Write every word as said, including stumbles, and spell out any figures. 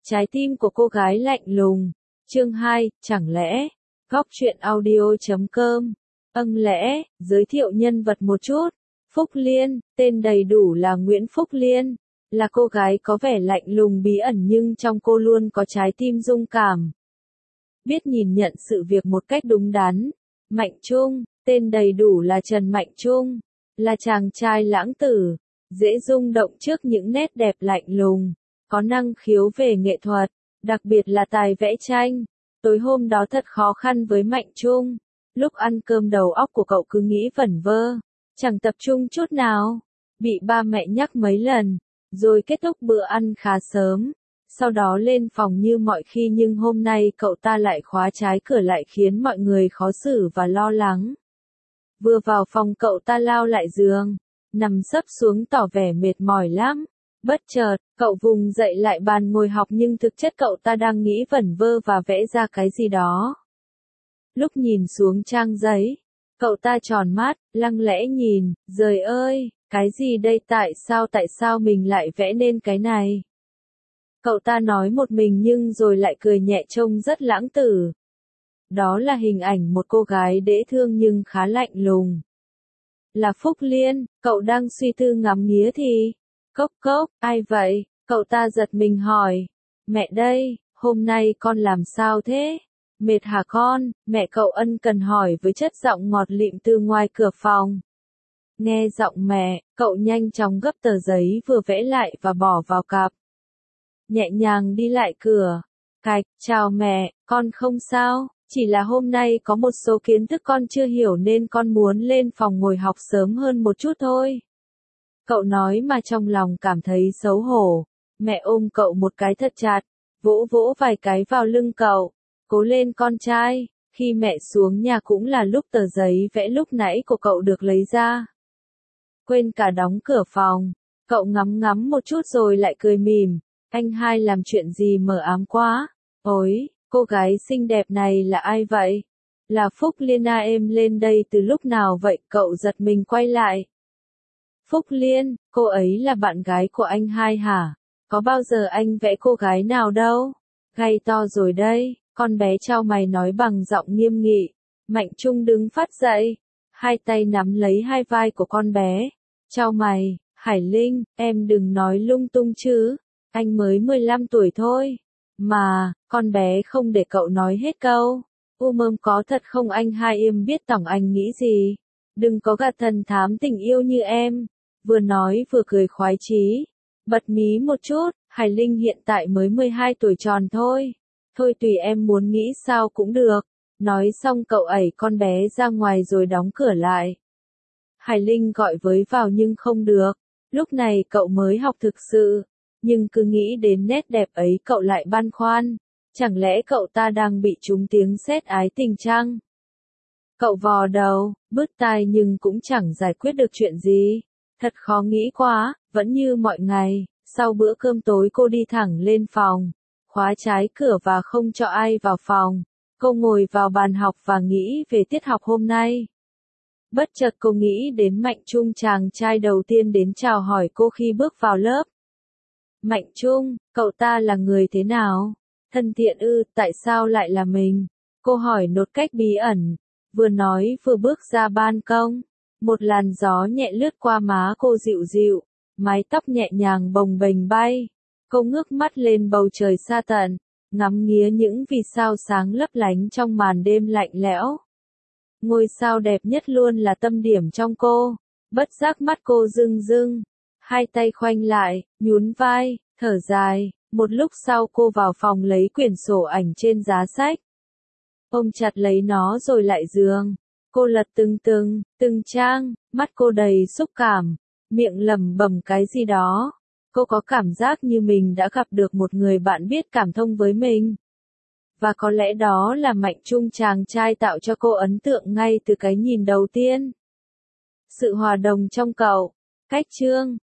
Trái tim của cô gái lạnh lùng. Chương hai, chẳng lẽ, góc truyện audio chấm com. Âng lẽ, giới thiệu nhân vật một chút. Phúc Liên, tên đầy đủ là Nguyễn Phúc Liên, là cô gái có vẻ lạnh lùng bí ẩn nhưng trong cô luôn có trái tim dung cảm. Biết nhìn nhận sự việc một cách đúng đắn. Mạnh Trung, tên đầy đủ là Trần Mạnh Trung, là chàng trai lãng tử, dễ rung động trước những nét đẹp lạnh lùng, có năng khiếu về nghệ thuật, đặc biệt là tài vẽ tranh. Tối hôm đó thật khó khăn với Mạnh Trung, lúc ăn cơm đầu óc của cậu cứ nghĩ vẩn vơ, chẳng tập trung chút nào, bị ba mẹ nhắc mấy lần, rồi kết thúc bữa ăn khá sớm. Sau đó lên phòng như mọi khi nhưng hôm nay cậu ta lại khóa trái cửa lại khiến mọi người khó xử và lo lắng. Vừa vào phòng cậu ta lao lại giường, nằm sấp xuống tỏ vẻ mệt mỏi lắm. Bất chợt, cậu vùng dậy lại bàn ngồi học nhưng thực chất cậu ta đang nghĩ vẩn vơ và vẽ ra cái gì đó. Lúc nhìn xuống trang giấy, cậu ta tròn mắt, lặng lẽ nhìn, giời ơi, cái gì đây, tại sao tại sao mình lại vẽ nên cái này? Cậu ta nói một mình nhưng rồi lại cười nhẹ trông rất lãng tử. Đó là hình ảnh một cô gái dễ thương nhưng khá lạnh lùng. Là Phúc Liên, cậu đang suy tư ngắm nghía thì... Cốc cốc, ai vậy? Cậu ta giật mình hỏi. Mẹ đây, hôm nay con làm sao thế? Mệt hả con? Mẹ cậu ân cần hỏi với chất giọng ngọt lịm từ ngoài cửa phòng. Nghe giọng mẹ, cậu nhanh chóng gấp tờ giấy vừa vẽ lại và bỏ vào cặp. Nhẹ nhàng đi lại cửa. Cạch, chào mẹ, con không sao, chỉ là hôm nay có một số kiến thức con chưa hiểu nên con muốn lên phòng ngồi học sớm hơn một chút thôi. Cậu nói mà trong lòng cảm thấy xấu hổ. Mẹ ôm cậu một cái thật chặt, vỗ vỗ vài cái vào lưng cậu. Cố lên con trai, khi mẹ xuống nhà cũng là lúc tờ giấy vẽ lúc nãy của cậu được lấy ra. Quên cả đóng cửa phòng, cậu ngắm ngắm một chút rồi lại cười mỉm. Anh hai làm chuyện gì mờ ám quá. Ôi, cô gái xinh đẹp này là ai vậy? Là Phúc Liên à, em lên đây từ lúc nào vậy? Cậu giật mình quay lại. Phúc Liên, cô ấy là bạn gái của anh hai hả? Có bao giờ anh vẽ cô gái nào đâu? Gay to rồi đây, con bé chau mày nói bằng giọng nghiêm nghị. Mạnh Trung đứng phát dậy, hai tay nắm lấy hai vai của con bé. Chau mày, Hải Linh, em đừng nói lung tung chứ. Anh mới mười lăm tuổi thôi. Mà, con bé không để cậu nói hết câu. U mơm có thật không anh hai, im biết tổng anh nghĩ gì. Đừng có gạt thần thám tình yêu như em. Vừa nói vừa cười khoái chí. Bật mí một chút, Hải Linh hiện tại mới mười hai tuổi tròn thôi. Thôi tùy em muốn nghĩ sao cũng được. Nói xong cậu ẩy con bé ra ngoài rồi đóng cửa lại. Hải Linh gọi với vào nhưng không được. Lúc này cậu mới học thực sự. Nhưng cứ nghĩ đến nét đẹp ấy cậu lại băn khoăn. Chẳng lẽ cậu ta đang bị trúng tiếng sét ái tình chăng? Cậu vò đầu, bứt tai nhưng cũng chẳng giải quyết được chuyện gì. Thật khó nghĩ quá, vẫn như mọi ngày. Sau bữa cơm tối cô đi thẳng lên phòng, khóa trái cửa và không cho ai vào phòng. Cô ngồi vào bàn học và nghĩ về tiết học hôm nay. Bất chợt cô nghĩ đến Mạnh Trung, chàng trai đầu tiên đến chào hỏi cô khi bước vào lớp. Mạnh Trung, cậu ta là người thế nào? Thân thiện ư, tại sao lại là mình? Cô hỏi một cách bí ẩn. Vừa nói vừa bước ra ban công. Một làn gió nhẹ lướt qua má cô dịu dịu. Mái tóc nhẹ nhàng bồng bềnh bay. Cô ngước mắt lên bầu trời xa tận. Ngắm nghía những vì sao sáng lấp lánh trong màn đêm lạnh lẽo. Ngôi sao đẹp nhất luôn là tâm điểm trong cô. Bất giác mắt cô rưng rưng. Hai tay khoanh lại, nhún vai, thở dài. Một lúc sau cô vào phòng lấy quyển sổ ảnh trên giá sách. Ôm chặt lấy nó rồi lại giường. Cô lật từng từng, từng trang, mắt cô đầy xúc cảm, miệng lẩm bẩm cái gì đó. Cô có cảm giác như mình đã gặp được một người bạn biết cảm thông với mình. Và có lẽ đó là Mạnh Trung, chàng trai tạo cho cô ấn tượng ngay từ cái nhìn đầu tiên. Sự hòa đồng trong cậu. Cách chương